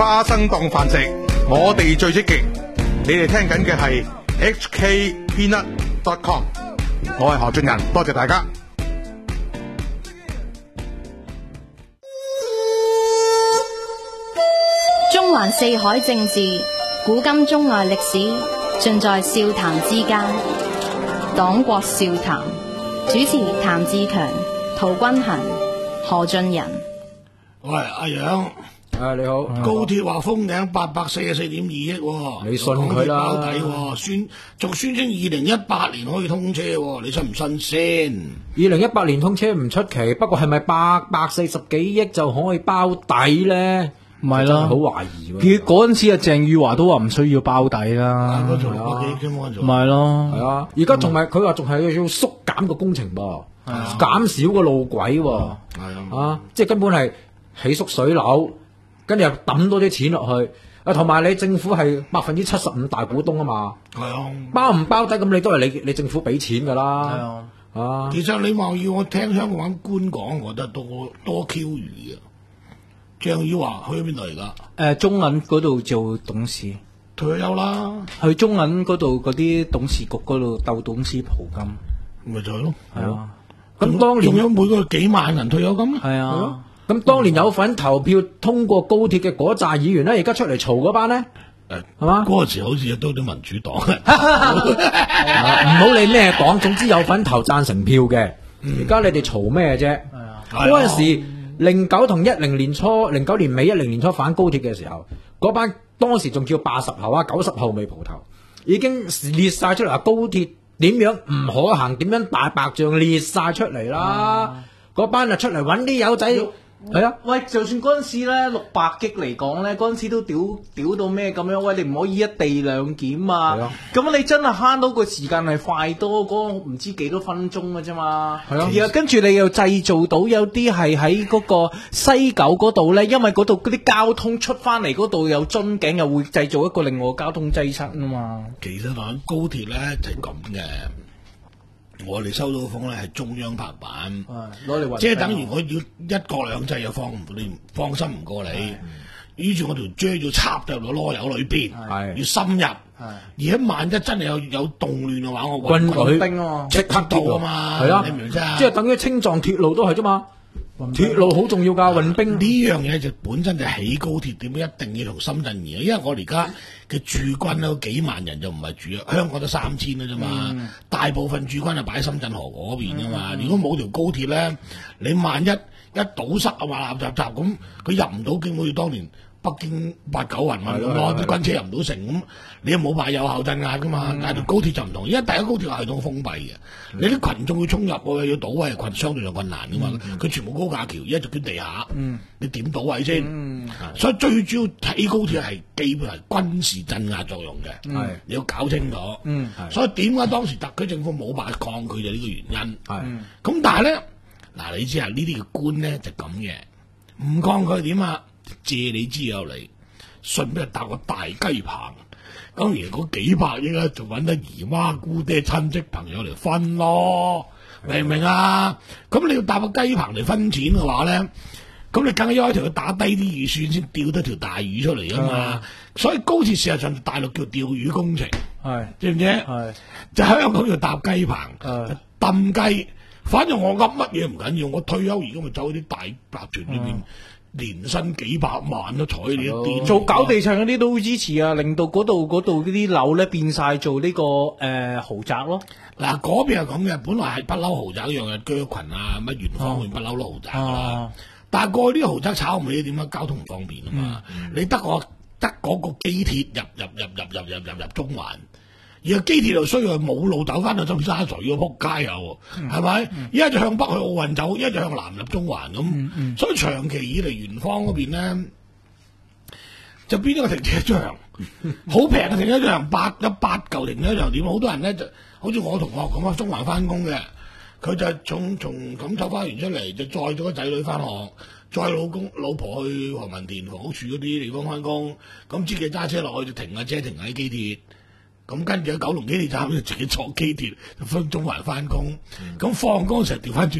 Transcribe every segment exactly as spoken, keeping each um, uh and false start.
花生當飯食，我哋最積極。你哋聽緊嘅係 H K Peanut dot com， 我係何俊仁，多謝大家。 中環四海政治，古今中外歷史，盡在笑談之間。黨國笑談，主持譚志強、陶君行、何俊仁。 喂，阿楊， 啊你好， 高鐵話封頂八百四十四點二億， 你信佢啦？ 包底，宣仲宣稱二零一八年可以通車，你信唔信先？ 二零一八年通車唔出奇，不過係咪八百四十幾億就可以包底咧？ 唔係啦， 好懷疑。 佢嗰陣時啊，鄭宇華都話唔需要包底啦。 嗰條百幾億啫嘛， 唔係咯， 係啊。而家仲係佢話仲係要縮減個工程噃，減少個路軌喎， 係啊，即係根本係起縮水樓，跟住又抌多啲錢落去。啊，同埋你政府係百分之七十五大股東啊嘛， 係啊， 包唔包底咁你都係你你政府俾錢噶啦。 係啊， 啊， 其實你話要我聽香港官講，我覺得多多 Q 餘啊。鄭宇華去咗邊度嚟噶？ 誒，中銀嗰度做董事， 退休啦， 去中銀嗰度嗰啲董事局嗰度鬥董事袍金， 咪就係咯。 係啊， 咁當年仲有每個幾萬人退休金， 係啊。 咁當年有份投票通過高鐵嘅嗰紮議員咧，而家出嚟嘈嗰班咧， 誒係嘛？ 嗰個時好似都啲民主黨， 唔好理咩黨，總之有份投贊成票嘅。而家你哋嘈咩啫？嗰陣時零九同一零年初，零九年尾一零年初反高鐵嘅時候，嗰班當時仲叫八十後啊、九十後未蒲頭，已經列晒出嚟話高鐵點樣唔可行，點樣大白象列晒出嚟啦。嗰班啊出嚟揾啲友仔。係啊， 喂，就算嗰陣時咧六百擊嚟講咧，嗰陣時都屌屌到咩咁樣？喂，你唔可以一地兩檢啊！咁、啊、你真係慳到個時間係快多嗰個唔知幾多分鐘嘅啫嘛。係啊，然後跟住你又製造到有啲係喺嗰個西九嗰度咧，因為嗰度嗰啲交通出翻嚟嗰度有樽頸，又會製造一個另外交通擠塞啊嘛。 其實講高鐵咧就係咁嘅。我哋收到風咧係中央拍板， 攞嚟即係等於我要一國兩制又放唔到你，放心唔過你。於是我條錐要插入個籮柚裏邊，要深入。而喺萬一真係有有動亂嘅話，我軍隊兵即刻到啊嘛。 係啊， 你明唔明啫？ 即係等於青藏鐵路都係啫嘛。鐵路好重要㗎，運兵呢樣嘢就本身就起高鐵點解一定要同深圳而家，因為我哋而家嘅駐軍有幾萬人就唔係住啊，香港得三千啦啫嘛，嗯、大部分駐軍係擺喺深圳河嗰邊㗎嘛。嗯、如果冇條高鐵咧，你萬一一堵塞啊嘛，雜雜雜咁，佢入唔到京，好似當年北京八九運咁咯，啲軍車入唔到城咁，你又冇辦法有效鎮壓噶嘛。嗯、但係條高鐵就唔同，因為第一高鐵系統封閉嘅，嗯、你啲群眾要衝入喎，要倒位係相對上困難噶嘛。佢、嗯、全部高架橋，而家就喺地下，嗯、你點倒位先？嗯、所以最主要睇高鐵係基本係軍事鎮壓作用嘅，嗯、你要搞清楚。嗯、所以點解當時特區政府冇辦法抗拒就呢個原因。咁、嗯、但係咧，嗱你知啊，呢啲嘅官咧就咁嘅，唔抗拒點啊？借你之友嚟，順便搭個大雞棚，咁而嗰幾百億咧，就揾得姨媽姑爹親戚朋友嚟分咯，明唔明啊？咁你要搭個雞棚嚟分錢嘅話咧，咁你梗係一條要打低啲預算先釣得條大魚出嚟啊嘛！嗯、所以高鐵事實上大陸叫釣魚工程，係知唔知？係就香港要搭雞棚，揼雞。反正我噏乜嘢唔緊要，我退休而家咪走啲大集團裏邊。年薪幾百萬都睬你一啲， 做搞地產嗰啲都會支持啊，令到嗰度嗰度啲樓咧變晒做呢、這個誒、呃、豪宅咯。 嗱嗰邊係咁嘅，本來係不嬲豪宅一樣嘅，居群啊乜元芳苑不嬲都豪宅噶啦。啊、但係過去啲豪宅炒唔起，點解交通唔方便啊嘛？嗯、你得個得嗰個機鐵入入入入入入入入中環。而個機鐵又需要冇路走翻去尖沙咀個仆街又，係咪？一係就向北去奧運走，一係就向南入中環咁。嗯嗯、所以長期以嚟元芳嗰邊咧，就變咗個停車場，好平嘅停車場，八有八嚿停車場點？好多人咧就好似我同學咁啊，中環翻工嘅，佢就從從錦繡花園出嚟，就載咗個仔女翻學，載老公老婆去何文田房屋處嗰啲地方翻工，咁自己揸車落去就停下車停喺機鐵。咁跟住喺九龍機鐵站就自己坐機鐵，分中環翻工。咁放工成日調翻轉頭，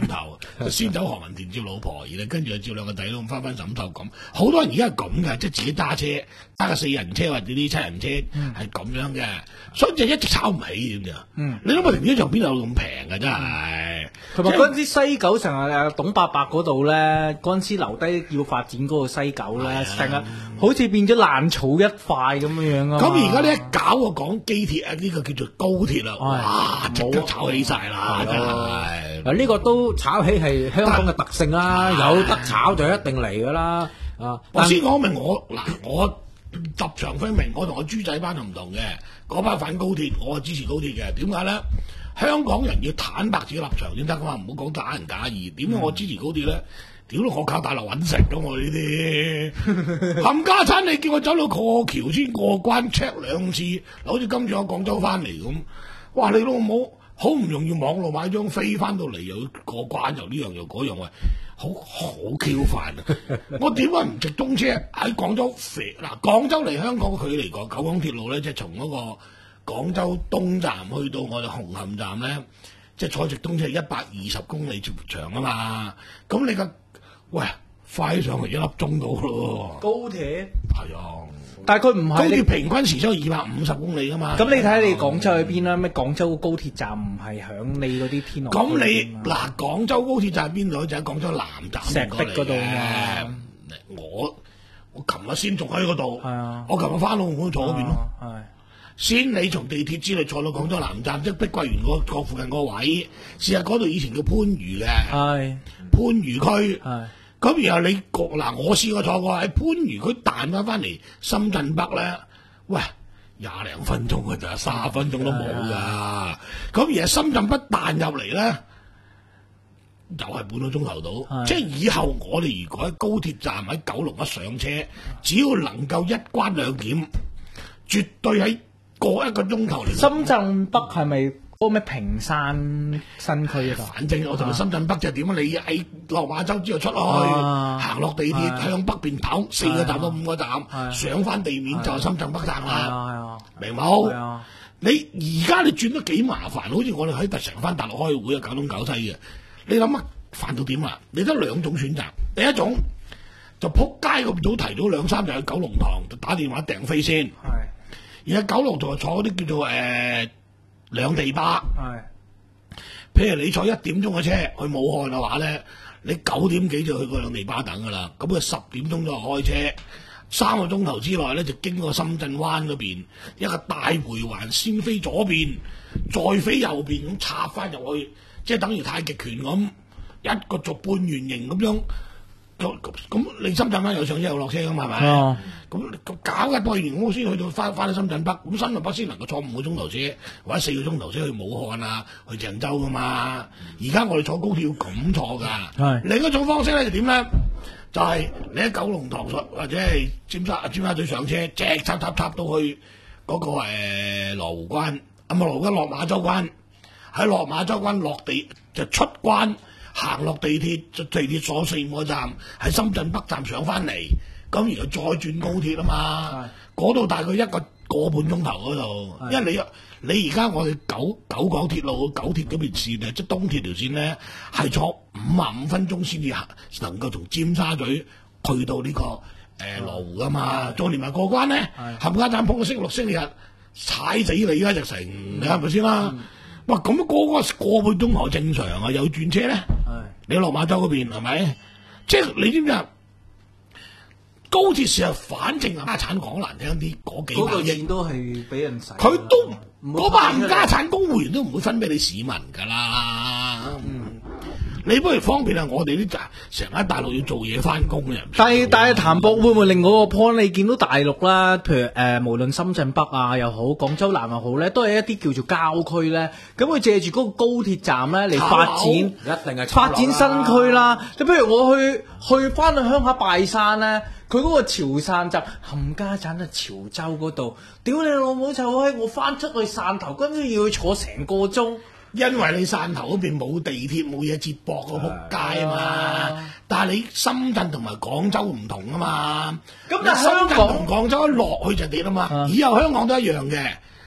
先走何文田接老婆，然後跟住就接兩個仔咯，翻翻沈秀咁。好多人而家係咁嘅，即係自己揸車揸個四人車或者啲七人車係咁樣嘅，所以就一直炒唔起點咋？嗯，你諗下停車場邊有咁平嘅真係？ 同埋嗰陣時西九成日誒董伯伯嗰度咧，嗰陣時留低要發展嗰個西九咧，成日好似變咗爛草一塊咁樣樣啊！ 咁而家呢一搞啊講機鐵啊，呢、這個叫做高鐵啦，哇！即刻炒起晒啦，真係。 嗱呢個都炒起係香港嘅特性啦，有得炒就一定嚟噶啦。啊， 我先講明我嗱，我立場分明，我同我豬仔班就唔同嘅，嗰班反高鐵，我係支持高鐵嘅。點解咧？香港人要坦白自己立場先得噶嘛，唔好講假人假義。點解我支持高鐵咧？屌，我靠大陸揾食噶我呢啲冚家產，你叫我走到過橋先過關 check 兩次，好似今次我廣州翻嚟咁，哇！你老母好唔容易網絡買張飛翻到嚟又要過關，又呢樣又嗰樣，喂，好好 Q 煩啊！我點解唔直通車喺廣州飛？嗱，廣州離香港嘅距離講九廣鐵路咧，即係從嗰個廣州東站去到我哋紅磡站咧，即係坐直通車一百二十公里長啊嘛，咁你個喂，快上嚟一粒鐘到咯。 高鐵係啊， 但係佢唔係高鐵平均時速二百五十公里噶嘛。 咁你睇下你廣州去邊啦？咩廣州高鐵站唔係響你嗰啲天河？ 咁你嗱廣州高鐵站邊度？就喺廣州南站石壁嗰度嘛。 我我琴日先仲喺嗰度。 係啊。 我琴日翻澳門坐嗰邊咯。 係。 先你從地鐵之類坐到廣州南站，即係碧桂園嗰個附近個位，事實嗰度以前叫番禺嘅。係。番禺區。係。咁然後你嗱，我試過坐過喺番禺區彈翻翻嚟深圳北咧，喂，廿零分鐘㗎咋，卅分鐘都冇㗎。咁而係深圳北彈入嚟咧，又係半個鐘頭到。即係以後我哋如果喺高鐵站喺九龍一上車，只要能夠一關兩檢，絕對喺過一個鐘頭嚟。 深圳北係咪？嗰個咩坪山新區啊？ 反正我同你深圳北就係點啊？你喺落馬洲之後出去，行落地鐵向北邊跑四個站到五個站，上翻地面就係深圳北站啦。明冇？你而家你轉得幾麻煩？好似我哋喺成翻大陸開會啊，搞東搞西嘅。你諗下煩到點啊？你得兩種選擇，第一種就撲街咁早提早兩三日去九龍塘就打電話訂飛先。係。而喺九龍塘坐嗰啲叫做誒。兩地巴，係，譬如你坐一點鐘嘅車去武漢嘅話咧，你九點幾就去個兩地巴等噶啦，咁佢十點鐘就開車，三個鐘頭之內咧就經過深圳灣嗰邊一個大回環，先飛左邊，再飛右邊咁插翻入去，即係等於太極拳咁，一個軸半圓形咁樣。咁咁，你深圳灣又上車又落車噶嘛，係咪？哦。咁搞嘅多完我先去到翻翻去深圳北，咁深圳北先能夠坐五個鐘頭車或者四個鐘頭車去武漢啊，去鄭州噶嘛。而家我哋坐高鐵要咁坐㗎。係。另一種方式咧就點咧？就係、是、你喺九龍塘或者係尖沙尖沙咀上車，直插插插到去嗰、那個誒、呃、羅湖關，咁啊羅湖關落馬洲關，喺落馬洲關落地就出關。行落地鐵，地鐵坐四五個站，喺深圳北站上翻嚟，咁然後再轉高鐵啊嘛，嗰度大概一個個半鐘頭嗰度，因為你你而家我哋九九廣鐵路九鐵嗰邊線咧，即係東鐵條線咧，係坐五啊五分鐘先至行，能夠從尖沙咀去到呢、這個誒、呃、羅湖噶嘛，再連埋過關咧，冚家鏟碰到星期六星期日踩死你而家就成，你係咪先啦？哇！咁嗰個個半鐘頭正常啊，有轉車咧，你落馬洲嗰邊係咪？即係你知唔知啊？高鐵事實反正冚家產講難聽啲，嗰幾百億都係俾人使， 佢都嗰班冚家產公務員都唔會分俾你市民㗎啦。嗯你不如方便啊！我哋啲成日喺大陸要做嘢翻工嘅人， 但係但係譚博會唔會令我個 point？你見到大陸啦，譬如誒、呃，無論深圳北啊又好，廣州南又好咧，都係一啲叫做郊區咧。咁佢借住嗰個高鐵站咧嚟發展， 一定係發展新區啦。你譬如我去去翻去鄉下拜山咧，佢嗰個潮汕站冚家鏟喺潮州嗰度，屌你老母就閪！我翻出去汕頭，跟住要去坐成個鐘。 因為你汕頭嗰邊冇地鐵冇嘢接駁個仆街啊嘛，啊但係你深圳同埋廣州唔同啊嘛。咁但係深圳同廣州一落去就跌啊嘛，啊以後香港都一樣嘅。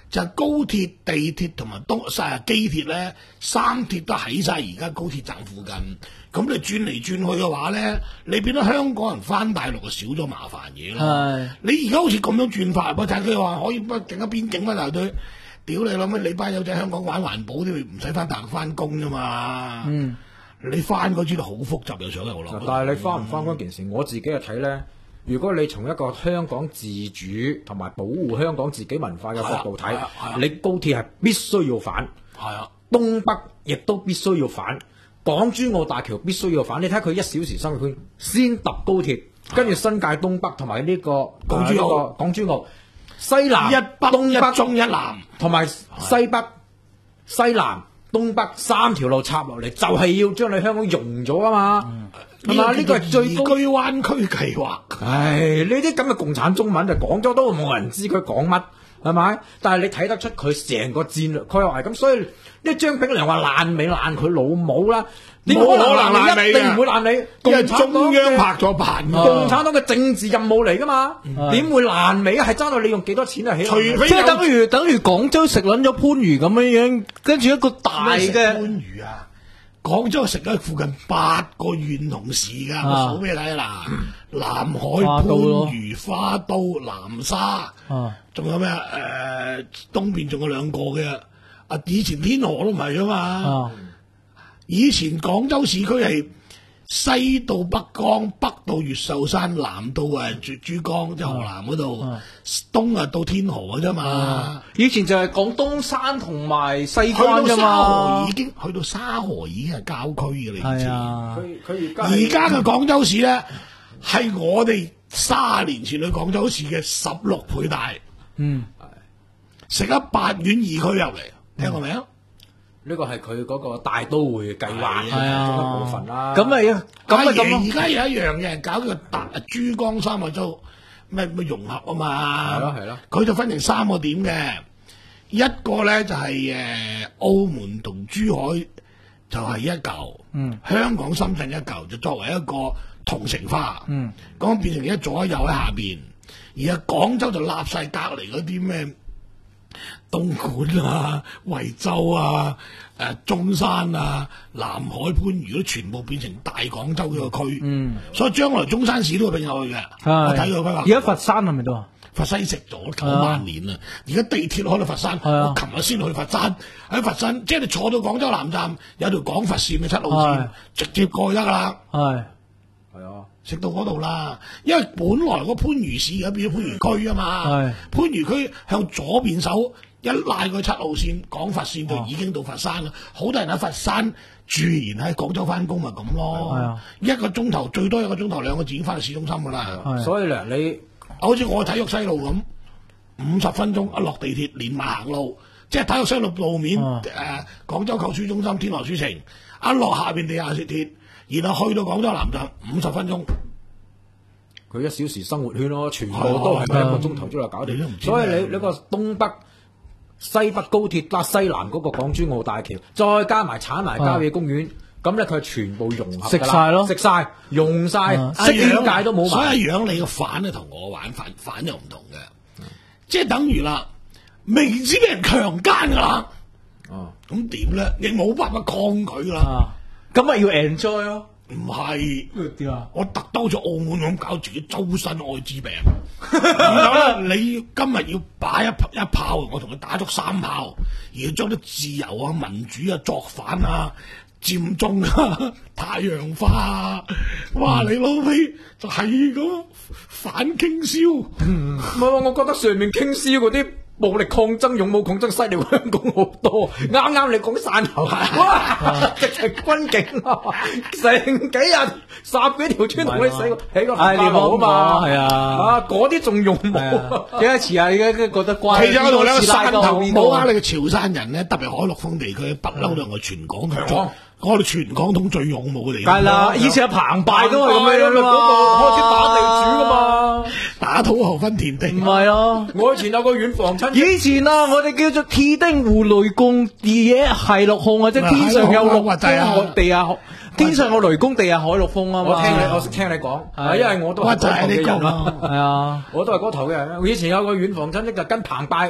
就係高鐵、地鐵同埋東誒機鐵咧，三鐵都喺晒而家高鐵站附近。咁你轉嚟轉去嘅話咧，你變咗香港人翻大陸就少咗麻煩嘢咯。你而家好似咁樣轉法，我睇佢話可以不整一邊境翻大隊，屌你諗咩？你班友仔香港玩環保都唔使翻大陸翻工啫嘛。嗯，你翻嗰啲都好複雜又上又落。 但係你翻唔翻嗰件事，嗯、我自己嘅睇咧。如果你從一個香港自主同埋保護香港自己文化嘅角度睇，啊啊、你高鐵係必須要反，係啊，東北亦都必須要反，港珠澳大橋必須要反。你睇佢一小時生活圈，先揼高鐵，跟住新界東北同埋呢個港珠澳、港珠澳西南一北東北一中一南， 同埋西北、西南、東北三條路插落嚟，就係、是、要將你香港融咗啊嘛。嗯係嘛？呢個係最高居灣區計劃。 唉，呢啲咁嘅共產中文就講咗都冇人知佢講乜，係咪？但係你睇得出佢成個戰略規劃係咁，所以呢張炳良話爛尾爛佢老母啦，點可能爛尾？一定唔會爛尾。 因為中央拍咗板， 共產黨嘅政治任務嚟噶嘛？點會爛尾啊？係爭到你用幾多錢啊？起， 除非即係等於等於廣州食撚咗番禺咁樣樣，跟住一個大嘅番禺啊！廣州食咗附近八個縣同市㗎，啊、我數俾你睇啦。南海、番禺、花都、南沙，仲、啊、有咩啊？誒、呃，東邊仲有兩個嘅。啊，以前天河都唔係啊嘛。啊以前廣州市區係西到北江，北到越秀山，南到誒珠珠江，即係河南嗰度，啊、東啊到天河嘅啫嘛。啊、 以前就係廣東山同埋西關啫嘛。 已經去到沙河已經係郊區嘅啦。 係啊， 佢佢而家而家嘅廣州市咧，係我哋卅年前去廣州市嘅十六倍大。 嗯， 食咗八縣二區入嚟，聽過未啊？ 呢個係佢嗰個大都會計劃係啊一部分啦。 咁咪咁咪咁而家有一樣嘅，搞個大珠江三角洲咩咩融合啊嘛。 係咯係咯。 佢就分成三個點嘅，一個咧就係、是、誒、呃、澳門同珠海就係一嚿，嗯，香港深圳一嚿，就作為一個同城花，嗯，咁變成一左一右喺下邊，而係廣州就立晒隔離嗰啲咩東莞啊、惠州啊、誒、呃、中山啊、南海、番禺都全部變成大廣州呢個區，嗯，所以將來中山市都會並入去嘅。我睇佢規劃。 而家佛山係咪都啊？ 佛山食咗九萬年啦，而家地鐵開到佛山，我琴日先去佛山，喺佛山即係你坐到廣州南站有條廣佛線嘅七路線，直接過去得噶啦。 係係啊， 食到嗰度啦，因為本來個番禺市而家變咗番禺區啊嘛，番禺區向左邊手一拉個七路線廣佛線就已經到佛山啦。好多人喺佛山住，然喺廣州翻工咪咁咯。一個鐘頭最多一個鐘頭兩個字已經翻到市中心噶啦。 所以咧你。 好似我體育西路咁，五十分鐘一落地鐵連埋行路，即係體育西路路面誒、啊呃、廣州購書中心、天河書城，一落下邊地下鐵，然後去到廣州南站五十分鐘。 佢一小時生活圈咯，全部都係一個鐘頭之內搞掂。啊、所以你你個東北、西北高鐵加西南嗰個港珠澳大橋，再加埋鏟埋郊野公園。咁咧佢係全部融合㗎啦，食晒咯，食晒用晒，色點解都冇埋。 所以樣你個反咧同我玩反反又唔同嘅，嗯、即係等於啦，明知俾人強姦㗎啦，哦、啊，咁點咧？你冇辦法抗拒啦， 咁咪、啊、要 enjoy 咯。 唔係點啊？ 我特登好似澳門咁搞自己周身愛滋病，然後咧你今日要擺一一炮，我同佢打足三炮，而要將啲自由啊、民主啊作反啊。佔中啊，太陽花啊，哇！你老味就係咁反傾銷，唔係喎，我覺得上面傾銷嗰啲暴力抗爭、勇武抗爭犀利過香港好多。啱啱你講汕頭，哇！直情軍警啊，成幾日十幾條村同你死過，起個大炮啊嘛，係啊，啊嗰啲仲勇武， 幾多次啊？而家覺得乖。 其實我同你個汕頭冇呃你個潮汕人咧，特別海陸豐地區，不嬲都係我全港強。我哋全港統最勇武嘅地方， 係啦，以前阿澎湃都係咁樣啦，開始打地主噶嘛， 打土豪分田地。 唔係啊， 我以前有個遠房親， 以前啊，我哋叫做鐵丁湖雷公，而嘢係陸控啊，即係天上有陸風，地下天上有雷公，地下海陸風啊嘛。 我聽你，我識聽你講，係因為我都係嗰頭嘅人啦， 係啊， 我都係嗰頭嘅人。以前有個遠房親戚就跟澎湃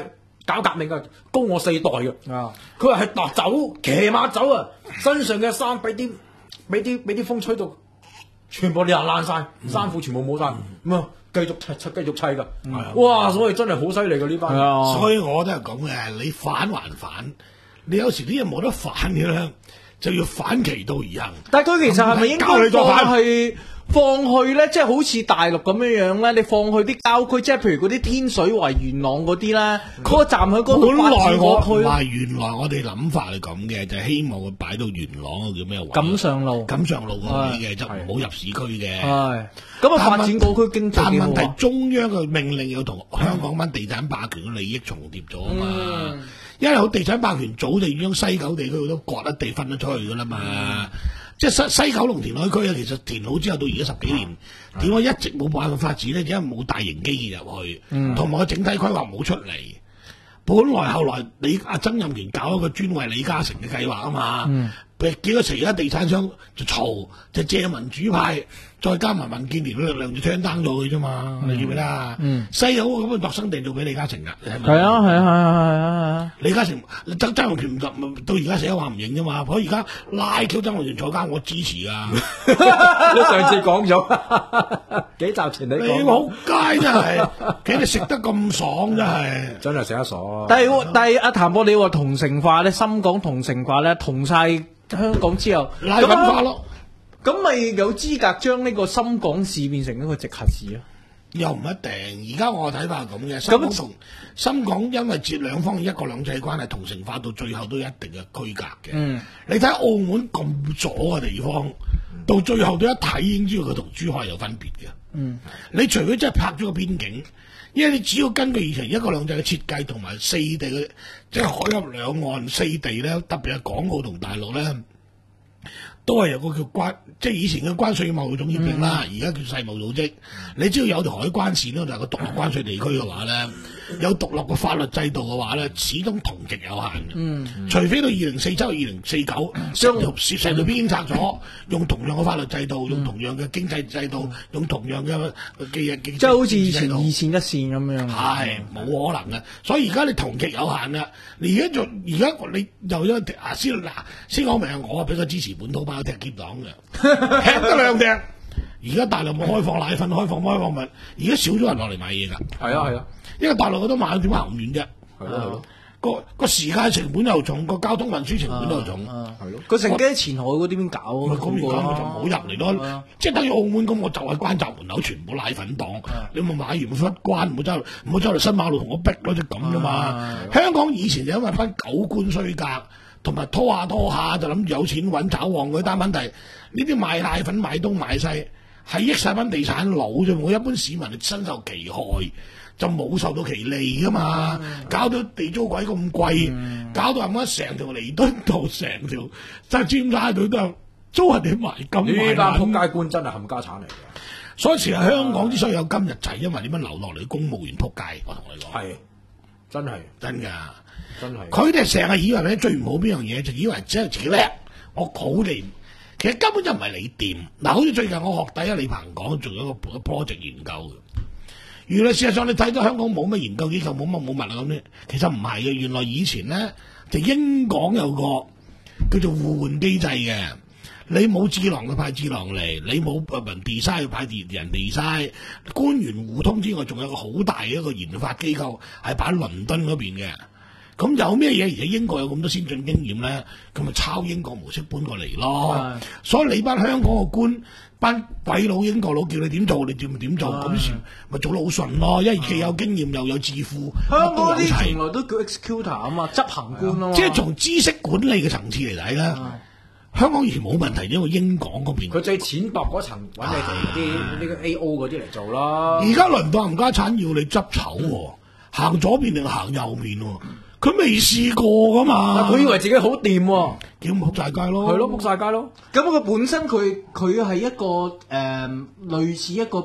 搞革命嘅，高我四代嘅。 啊， 佢話係嗱走騎馬走啊，身上嘅衫俾啲俾啲俾啲風吹到，全部裂爛晒，衫褲全部冇晒，咁啊繼續砌砌繼續砌㗎。哇！所以真係好犀利㗎呢班。 啊， 所以我都係咁嘅，你反還反，你有時啲嘢冇得反嘅咧，就要反其道而行。 但係佢其實係咪應該放去放去咧？即係好似大陸咁樣樣咧，你放去啲郊區，即係譬如嗰啲天水圍、元朗嗰啲咧，嗰個站喺嗰度發展過去。 唔係原來我哋諗法係咁嘅，就係希望佢擺到元朗嗰個叫咩位？ 錦上路， 錦上路嗰位嘅，就唔好入市區嘅。 係咁啊，發展嗰區經濟但幾好啊。 問題中央嘅命令要同香港班地產霸權嘅利益重疊咗啊嘛。 嗯因為好地產霸權早就已經西九地區好多割一地分咗出去噶啦嘛，嗯、即係西西九龍填海區啊，其實填好之後到而家十幾年，點解、嗯、一直冇辦法發展咧？因為冇大型基建入去，同埋個整體規劃冇出嚟。本來後來李阿曾蔭權搞一個專為李嘉誠嘅計劃啊嘛，嗯、幾個時而家地產商就嘈，就借民主派。再加埋民建聯嘅力量就聽單咗佢啫嘛，你記唔記得啊？西九咁樣度身訂做俾李嘉誠㗎， 係啊係啊係啊係啊！ 李嘉誠曾曾蔭權到而家成日話唔認啫嘛，佢而家拉 Q 曾蔭權坐監，我支持啊！ 你上次講咗幾集前你講， 你好街真係，幾你食得咁爽真係， 真係食得爽。 但係但係阿譚博，你話同城化咧，深港同城化咧，同晒香港之後， 拉粉化咯。 咁咪有資格將呢個深港市變成一個直轄市啊？ 又唔一定，而家我嘅睇法係咁嘅。深港同深港因為接兩方一國兩制關係同城化到最後都有一定嘅區隔嘅。嗯，你睇澳門咁左嘅地方，到最後都一睇已經知道佢同珠海有分別嘅。嗯，你除非真係拍咗個邊境，因為你只要根據以前一國兩制嘅設計同埋四地嘅即係海峽兩岸四地咧，特別係港澳同大陸咧。都係有個叫關，即係以前嘅關稅貿易總協定啦，而家、嗯、叫世貿組織。你只要有條海關線咧，就係個獨立關稅地區嘅話咧，有獨立嘅法律制度嘅話咧，始終同極有限嘅。嗯嗯、除非到二零四七、二零四九，將條成條邊拆咗，用同樣嘅法律制度，用同樣嘅經濟制度，用同樣嘅嘅嘅，即係好似以前二線一線咁樣。 係冇可能嘅，所以而家你同極有限啦。你而家仲而家你又因啊先嗱先講明，我比較支持本土包踢結黨嘅，踢得兩踢。而家大陸冇開放奶粉，開放開放物，而家少咗人落嚟買嘢㗎。 係啊係啊， 因為大陸好多買點行唔遠啫。 係咯係咯， 個個時間成本又重，個交通運輸成本又重。 係咯，佢乘機喺前海嗰啲邊搞， 咁而家咪就唔好入嚟咯。即係等於澳門咁，我就係關閘門口全部奶粉檔，你咪買完咪出關，唔好走唔好走嚟新馬路同我逼咯，即係咁啫嘛。香港以前就因為班狗官衰格。同埋拖下拖下就諗住有錢揾炒旺嗰啲單問題，呢啲賣奶粉買東買西係益晒班地產佬啫，我一般市民係身受其害，就冇受到其利噶嘛，嗯、搞到地租鬼咁貴，嗯、搞到阿媽成條彌敦道成條即係尖沙咀都係租人哋賣金。 呢班仆街官真係冚家產嚟嘅， 所以其實香港之所以有今日就係因為點樣流落嚟公務員仆街，我同你講係真係真㗎。 真係， 佢哋成日以為咧最唔好邊樣嘢，就以為只係自己叻，我好掂。其實根本就唔係你掂。嗱，好似最近我學弟啊李鵬講，做咗一個 project 研究嘅。原來事實上你睇到香港冇乜研究機構，冇乜冇物啊咁咧，其實唔係嘅。原來以前咧就英港有個叫做互換機制嘅。你冇智囊嘅派智囊嚟，你冇人 design 去派人 design。官員互通之外，仲有個好大嘅一個研發機構係擺喺倫敦嗰邊嘅。咁有咩嘢？而且英國有咁多先進經驗咧，咁咪抄英國模式搬過嚟咯。的所以你班香港嘅官，班鬼佬英國佬叫你點做，你點咪點做，咁的時咪做得好順咯。因為既有經驗又有智庫， 香港啲從來都叫 executor 啊嘛，執行官啊嘛。即係從知識管理嘅層次嚟睇咧，的香港以前冇問題，因為英港嗰邊佢最淺薄嗰層揾你哋啲呢個 A O 嗰啲嚟做啦。 而家輪到冚家產要你執籌喎，行左邊定行右邊喎。佢未試過噶嘛？ 佢以為自己好掂喎， 叫仆晒街咯， 係咯，仆晒街咯。 咁佢本身佢佢係一個誒、呃、類似一個譬如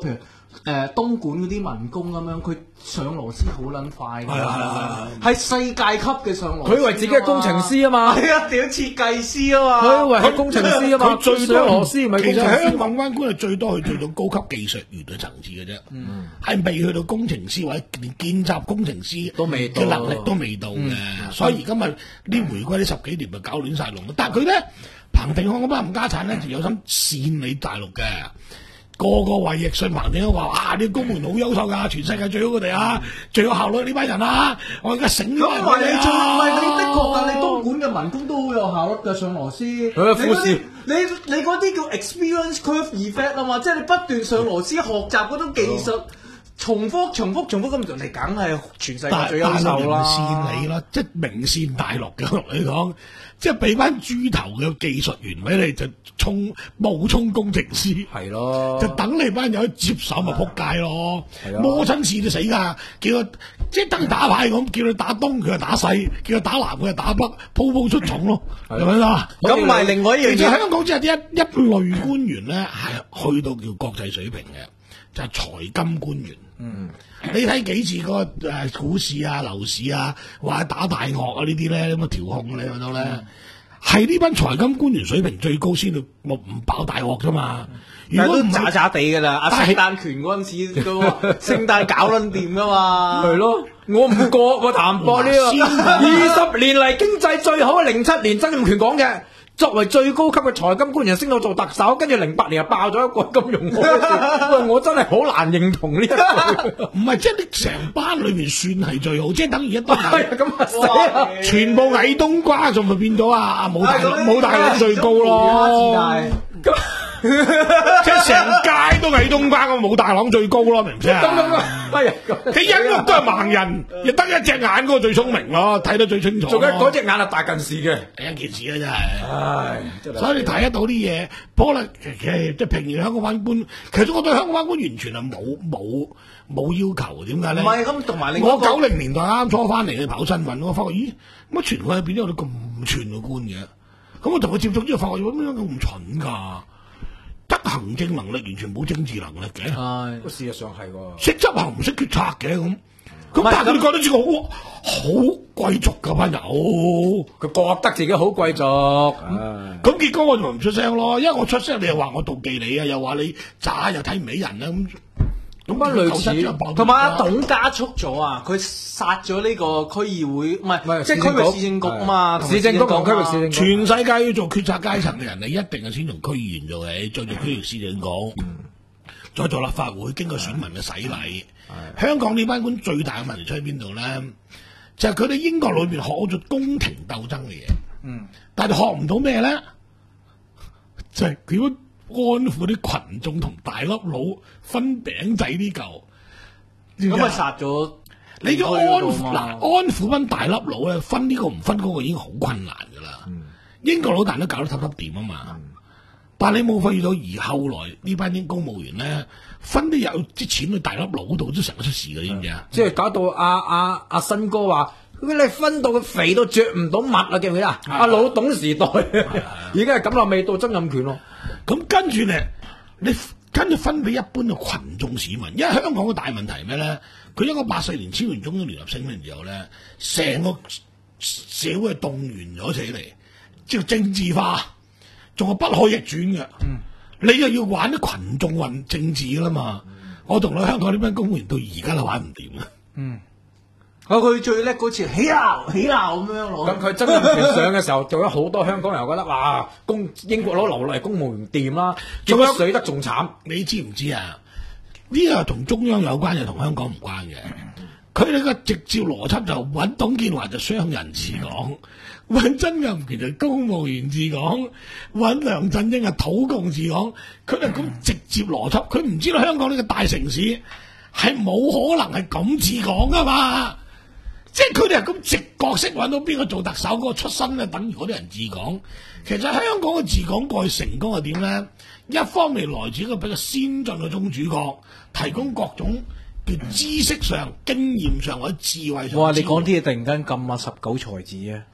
誒東莞嗰啲民工咁樣，佢上螺絲好撚快㗎， 係啊係啊係世界級嘅上螺絲。 佢以為自己係工程師啊嘛， 係啊，屌設計師啊嘛， 佢以為係工程師啊嘛， 佢最多上螺絲咪其實工程師香港關官係最多去做到高級技術員嘅層次嘅啫，係未去到工程師或者連見習工程師都未到嘅能力都未到嘅，所以而家咪呢回歸呢十幾年咪搞亂晒龍。但係佢咧彭定康嗰班冚家產咧就有心煽你大陸嘅。個個為奕信彭定康話：啊，啲公務員好優秀㗎，全世界最好佢哋啊，最有效率呢班人啊！我而家醒咗咁唔係你最唔係你的確㗎，你東莞嘅民工都好有效率㗎上螺絲。你佢嗰啲你你嗰啲叫 experience curve effect 啊嘛，即係你不斷上螺絲學習嗰種技術，重複重複重複咁做，你梗係全世界大最優秀啦。 煽你啦，即係明煽大陸嘅同你講，即係俾翻豬頭嘅技術員俾你就衝冒充工程師， 係咯， 就等你班友接手咪撲街咯，摸親線就死㗎，叫佢即係等於打牌咁，叫佢打東佢就打西，叫佢打南佢就打北，鋪鋪出重咯，係咪啊？ 咁咪另外一樣其實嘢， 香港只係一一類官員咧，係去到叫國際水平嘅，就係財金官員。嗯，你睇幾次嗰個誒股市啊、樓市啊，或者打大鱷啊呢啲咧，咁啊調控你覺得咧，係呢班財金官員水平最高先到唔唔爆大鑊啫嘛。如但係都果唔係渣渣地㗎啦。阿但係聖誕權嗰陣時都聖誕搞撚掂㗎嘛。 係咯，我唔過我譚博呢個二十年嚟經濟最好嘅零七年曾蔭權講嘅。作為最高級嘅財金官員升到做特首，跟住零八年又爆咗一個金融海嘯，喂，我真係好難認同呢一句。 唔係，即係你成班裏面算係最好，即係等於一堆係咁啊死啊！ 全部矮冬瓜，仲咪變咗啊啊冇大係咁冇大佬最高咯。 咁即係成街都矮冬瓜，咁冇大郎最高咯，明唔明咁樣啊？ 啊，係啊，咁佢一屋都係盲人，亦得一隻眼嗰個最聰明咯，睇得最清楚咯。 仲有嗰隻眼係大近視嘅， 係一件事啊，真係。 唉，真係所以你睇得到啲嘢，不過咧，其實即係平時香港班官，其實我對香港班官完全係冇冇冇要求，點解咧？ 唔係咁，同埋另外我一個九零年代啱初翻嚟去跑新聞，我發覺咦，乜全國入邊都有啲咁串嘅官嘅，咁我同佢接觸之後，發覺點解咁蠢㗎？得行政能力完全冇政治能力嘅， 係事實上係喎。 識執行唔識決策嘅咁，咁唔係但係佢哋覺得自己好好貴族㗎班友， 佢覺得自己好貴族，唉咁結果我就唔出聲咯，因為我出聲你又話我妒忌你啊，又話你渣又睇唔起人啊咁。 咁班類似同埋阿董加速咗啊！佢殺咗呢個區議會，唔係唔係即係區域市政局啊嘛，同埋市政局同區域市政局。 全世界要做決策階層嘅人，你一定係先從區議員做起，再做區域市政局，再做立法會，經過選民嘅洗禮。香港呢班官最大嘅問題出喺邊度咧？就係佢哋英國裏邊學咗宮廷鬥爭嘅嘢， 嗯， 但係學唔到咩咧？就係點樣安撫啲群眾同大粒佬分餅仔呢嚿， 咁咪殺咗你要安撫嗱嗱安撫翻大粒佬咧，分呢個唔分嗰個已經好困難噶啦。 嗯英國佬大都搞得揼揼掂啊嘛，嗯、但係你冇發現到，而後來呢班英公務員咧分啲有啲錢去大粒佬度，都成日出事嘅，知唔知啊？ 即係搞到阿阿阿新哥話，佢你分到佢肥到着唔到襪啊，記唔記得啊？阿老董時代已經係咁啦，未到曾蔭權咯。 咁跟住咧，你跟住分俾一般嘅群眾市民，因為香港嘅大問題係咩咧？佢一九八四年簽完中英聯合聲明之後咧，成個社會係動員咗起嚟，即係政治化，仲係不可逆轉嘅。嗯、你又要玩啲群眾運政治㗎啦嘛？嗯、我同你香港呢班公務員到而家都玩唔掂啊！ 嗯。啊！佢最叻嗰次起鬧起鬧咁樣攞。 咁佢曾蔭權上嘅時候，做咗好多香港人覺得哇，公英國佬留落嚟公務員掂啦，結果死得仲慘。 你知唔知啊？呢個同中央有關，又同香港唔關嘅。佢哋個直接邏輯就揾董建華就商人治港，揾曾蔭權就公務員治港，揾梁振英啊土共治港。佢哋咁直接邏輯，佢唔知道香港呢個大城市係冇可能係咁治港噶嘛。即係佢哋係咁直覺式揾到邊個做特首嗰個出身咧，等於嗰啲人治港。其實香港嘅治港過去成功係點咧？一方面來自一個比較先進嘅宗主國，提供各種叫知識上、經驗上或者智慧上。 哇！你講啲嘢突然間咁啊十九才子啊！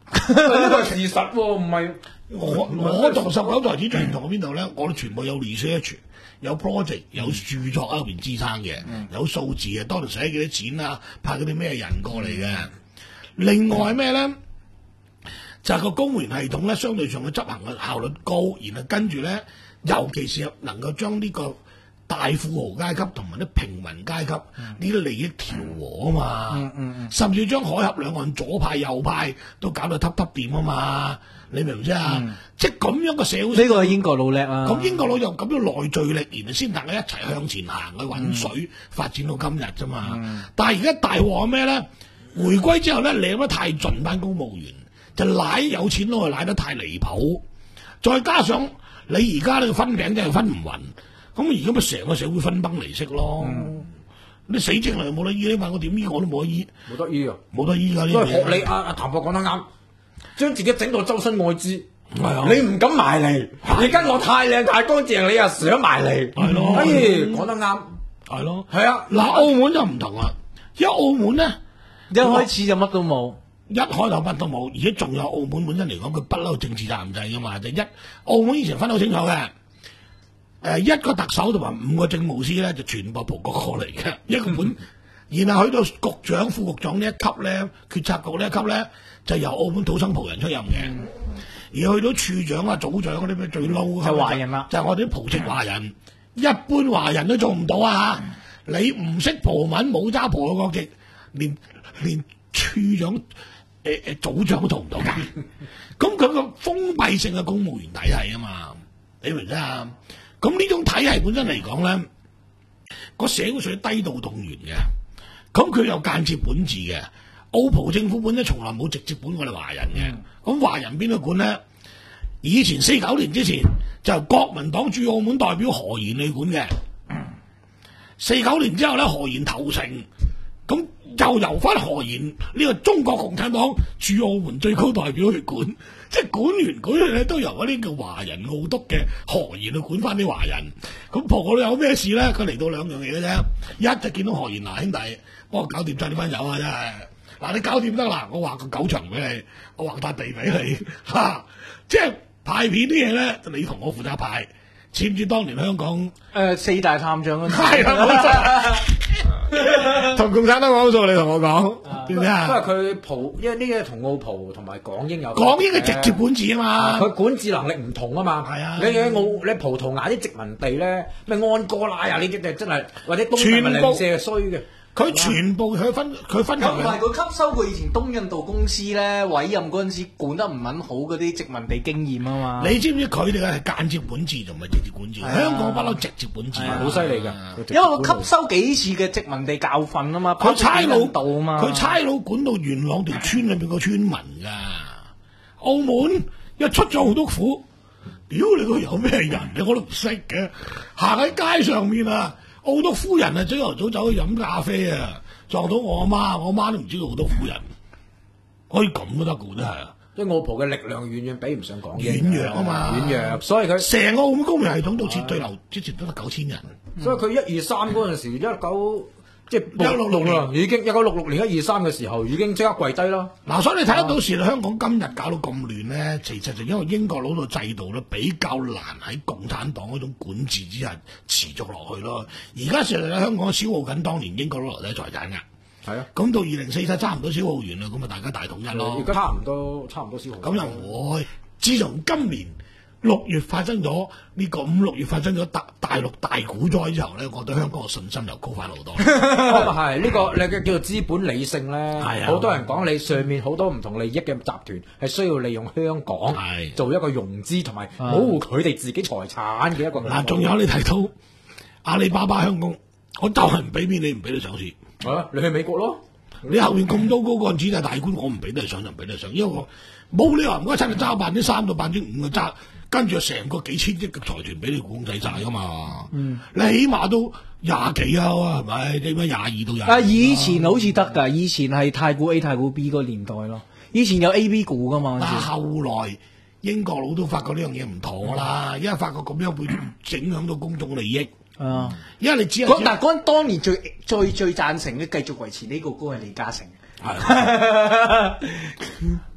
呢個係事實喎，唔係我我同十九代子最唔同喺邊度咧？我哋全部有 research、有 project、有著作喺入邊支撐嘅，有數字嘅，當年使幾多錢啊，派嗰啲咩人過嚟嘅。另外咩咧？就係個公務員系統咧，相對上嘅執行嘅效率高，然後跟住咧，尤其是能夠將呢個大富豪階級同埋啲平民階級呢啲利益調和啊嘛，嗯嗯嗯、甚至將海峽兩岸左派右派都搞到揼揼掂啊嘛，你明唔知啊？嗯、即係咁樣嘅社會， 呢個係英國佬叻啊！ 咁英國佬又咁樣內聚力，然後先大家一齊向前行去揾水，嗯、發展到今日啫嘛。嗯、但係而家大鑊係咩咧？回歸之後咧，舐得太盡班公務員，就舐有錢佬，舐得太離譜，再加上你而家呢個分餅真係分唔勻。咁而家咪成個社會分崩離析咯！嗯、你死症又冇得醫，你問我點醫我都冇得醫，冇得醫啊！ 冇得醫㗎呢啲嘢。 都係學你阿阿譚博講得啱，將自己整到周身愛滋， 係啊！ 你唔敢埋嚟，你跟我太靚太乾淨，你又想埋嚟， 係咯？ 哎，講得啱， 係咯？ 係啊！ 嗱，澳門就唔同啦，因為澳門咧一開始就乜都冇， 一開頭乜都冇，而且仲有澳門本身嚟講，佢不嬲政治責任制㗎嘛，就一澳門以前分得好清楚嘅。誒，一個特首同埋五個政務司咧，就全部葡國過嚟嘅一個本，然後去到局長、副局長呢一級咧，決策局呢一級咧，就由澳門土生葡人出任嘅。嗯、而去到處長啊、組長嗰啲咩最嬲就華人啦， 就係我哋啲葡籍華人，一般華人都做唔到啊！嗯、你唔識葡文，冇揸葡嘅國籍，連連處長誒誒、呃、組長都做唔到㗎。咁佢個封閉性嘅公務員體系啊嘛，你明唔明啊？咁呢種體系本身嚟講咧，個社會屬於低度動員嘅，咁佢有間接管治嘅。澳葡政府本身從來冇直接管我哋華人嘅，咁華人邊度管咧？以前四九年之前就由國民黨駐澳門代表何賢去管嘅，四九年之後咧何賢投誠，咁又由翻何賢呢個中國共產黨駐澳門最高代表去管。即係管完管去咧，都由嗰啲叫華人澳督嘅何賢去管翻啲華人。咁葡國佬有咩事咧？佢嚟到兩樣嘢嘅啫。一就見到何賢嗱兄弟，幫我搞掂晒呢班友啊！真係嗱，你搞掂得啦，我畫個九場俾你，我畫笪地俾你嚇、啊。即係派片啲嘢咧，你同我負責派。似唔似當年香港誒、 呃、四大探長嗰啲？ 係啦，同共產黨講數，你同我講點解啊？ 因為佢葡，因為呢個同澳葡同埋港英有港英嘅直接管治啊嘛， 佢管治能力唔同啊嘛。係啊，你喺澳你葡萄牙啲殖民地咧，咩安哥拉啊呢啲，真係或者東印度零舍係衰嘅。佢全部佢分佢分咁唔係佢吸收過以前東印度公司咧委任嗰陣時管得唔撚好嗰啲殖民地經驗啊嘛。 你知唔知佢哋係間接管治，就唔係直接管治？香港不嬲直接管治， 好犀利㗎。 因為佢吸收幾次嘅殖民地教訓啊嘛。 佢差佬啊嘛， 佢差佬管到元朗條村裏邊個村民㗎。澳門一出咗好多苦，屌你個有咩人嘅我都唔識嘅，行喺街上面啊！好多夫人啊，朝頭早走去飲咖啡啊，撞到我阿媽，我阿媽都唔知道好多夫人可以咁都得嘅，真係。 即係澳葡嘅力量遠遠比唔上港英， 軟弱啊嘛， 軟弱，所以佢成個澳門公務系統到撤退流之前都得九千人， 嗯、所以佢一二三嗰陣時一九。即係一六六啦，已經一九六六年一二三嘅時候已經即刻跪低啦。 嗱，所以你睇得到時，香港今日搞到咁亂咧，其實就因為英國佬個制度咧比較難喺共產黨嗰種管治之下持續落去咯。而家事實喺香港消耗緊當年英國佬留低財產㗎。係啊，咁到二零四七差唔多消耗完啦，咁咪大家大統一咯。 而家差唔多差唔多消耗。 咁又唔會，自從今年六月發生咗呢、這個五六月發生咗大大陸大股災之後咧，我對香港嘅信心又高翻好多。 咁啊係呢個你嘅叫做資本理性咧，好、啊、多人講你上面好多唔同利益嘅集團係需要利用香港做一個融資同埋保護佢哋自己財產嘅一個。 嗱，仲有你睇到阿里巴巴香港，我就係唔俾面你，唔俾你上市。 係啊，你去美國咯， 你後面咁多高幹子就大官，我唔俾你上就唔俾你上，因為我冇理由唔該親你揸百分之三到百分之五嘅揸。跟住成個幾千億嘅財團俾你控制晒噶嘛，嗯、你起碼都廿幾啊，係咪？點解廿二到廿？啊， 以前好似得㗎，以前係太古 A、太古 B 個年代咯。以前有 A、B 股㗎嘛。 但係後來英國佬都發覺呢樣嘢唔妥啦，嗯、因為發覺咁樣會影響到公眾利益。啊，因為你只係但係嗰陣當年最最最贊成嘅繼續維持呢個歌係李嘉誠。 係。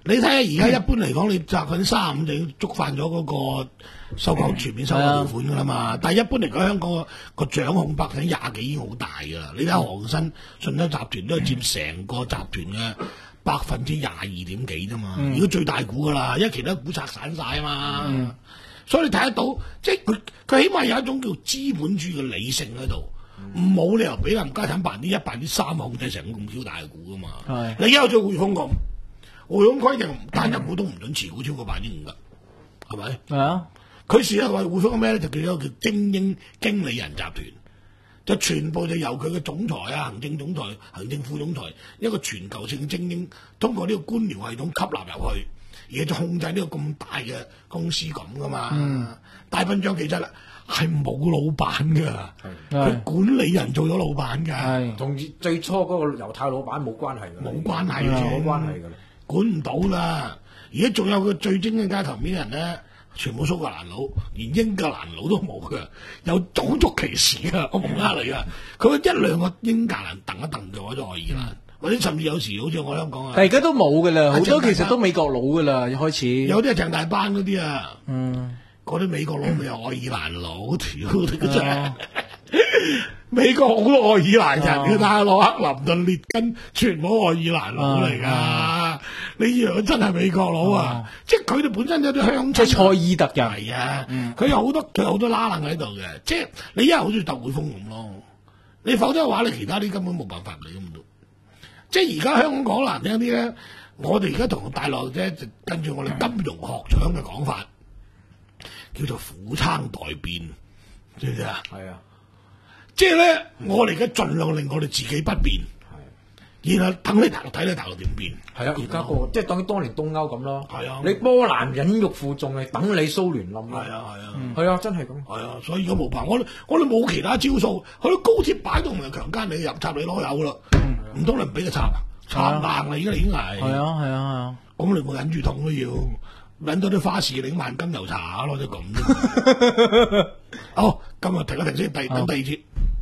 你睇下而家一般嚟講，你百分之三十五就已經觸犯咗嗰個收購全面收購條款噶啦嘛。但係一般嚟講，香港個個掌控百分之廿幾已經好大噶啦。你睇下航新、信德集團都係佔成個集團嘅百分之廿二點幾啫嘛。如果最大股噶啦，因為其他股拆散晒啊嘛。嗯、所以你睇得到，即係佢佢起碼有一種叫資本主義嘅理性喺度。冇、嗯、理由俾林家產百分之一、百分之三控制成個咁超大嘅股噶嘛。係你而家有咗匯豐咁。匯豐規定單一股東唔准持股超過百分之五噶，係咪？係啊，佢試下話匯豐咩咧？就叫做叫精英經理人集團，就全部就由佢嘅總裁啊、行政總裁、行政副總裁一個全球性精英，通過呢個官僚系統吸納入去，而家就控制呢個咁大嘅公司咁噶嘛。嗯、大笨象其實係冇老闆噶，佢管理人做咗老闆噶， 同最初嗰個猶太老闆冇關係嘅， 冇關係嘅， 冇關係嘅。 管唔到啦！而家仲有個最精嘅街頭面人咧，全部蘇格蘭佬，連英格蘭佬都冇嘅，有種族歧視噶，我唔呃你噶。佢一兩個英格蘭蹬一蹬就攞咗愛爾蘭，或者甚至有時好似我香港啊， 但而家都冇噶啦，好多其實都美國佬噶啦，一開始有啲係鄭大班嗰啲啊， 嗯， 嗰啲美國佬咪有愛爾蘭佬，條你真係。美國好多愛爾蘭人嘅，但係洛克林頓列根全部愛爾蘭佬嚟噶，你以為佢真係美國佬啊？即係佢哋本身有啲鄉親， 即係塞爾特人係啊，佢有好多佢有好多拉楞喺度嘅，即係你一係好似鬥匯豐咁咯，你否則嘅話，你其他啲根本冇辦法嚟咁都。即係而家香港講難聽啲咧，我哋而家同大陸啫，就跟住我哋金融學長嘅講法，叫做苦撐待變，知唔知啊？ 係啊。 即係咧，我哋而家盡量令我哋自己不變，然後等你大陸睇你大陸點變。 係啊，而家個即係當當年東歐咁咯。 係啊， 你波蘭忍辱負重嚟等你蘇聯冧。 係啊係啊， 係啊，真係咁。 係啊，所以而家冇辦法，我我哋冇其他招數，去到高鐵擺到唔係強姦你入插你攞油啦，唔通你唔俾佢插啊？插硬啦，而家已經係。 係啊係啊係啊， 咁你冇忍住痛都要，忍到啲花士領萬金油茶咯，即係咁。好，今日停一停先，第等第二節。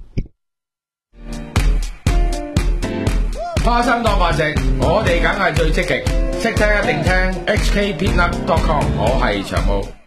花生當飯食，我哋梗係最積極，識聽一定聽 H K Peanut dot com， 我係長毛。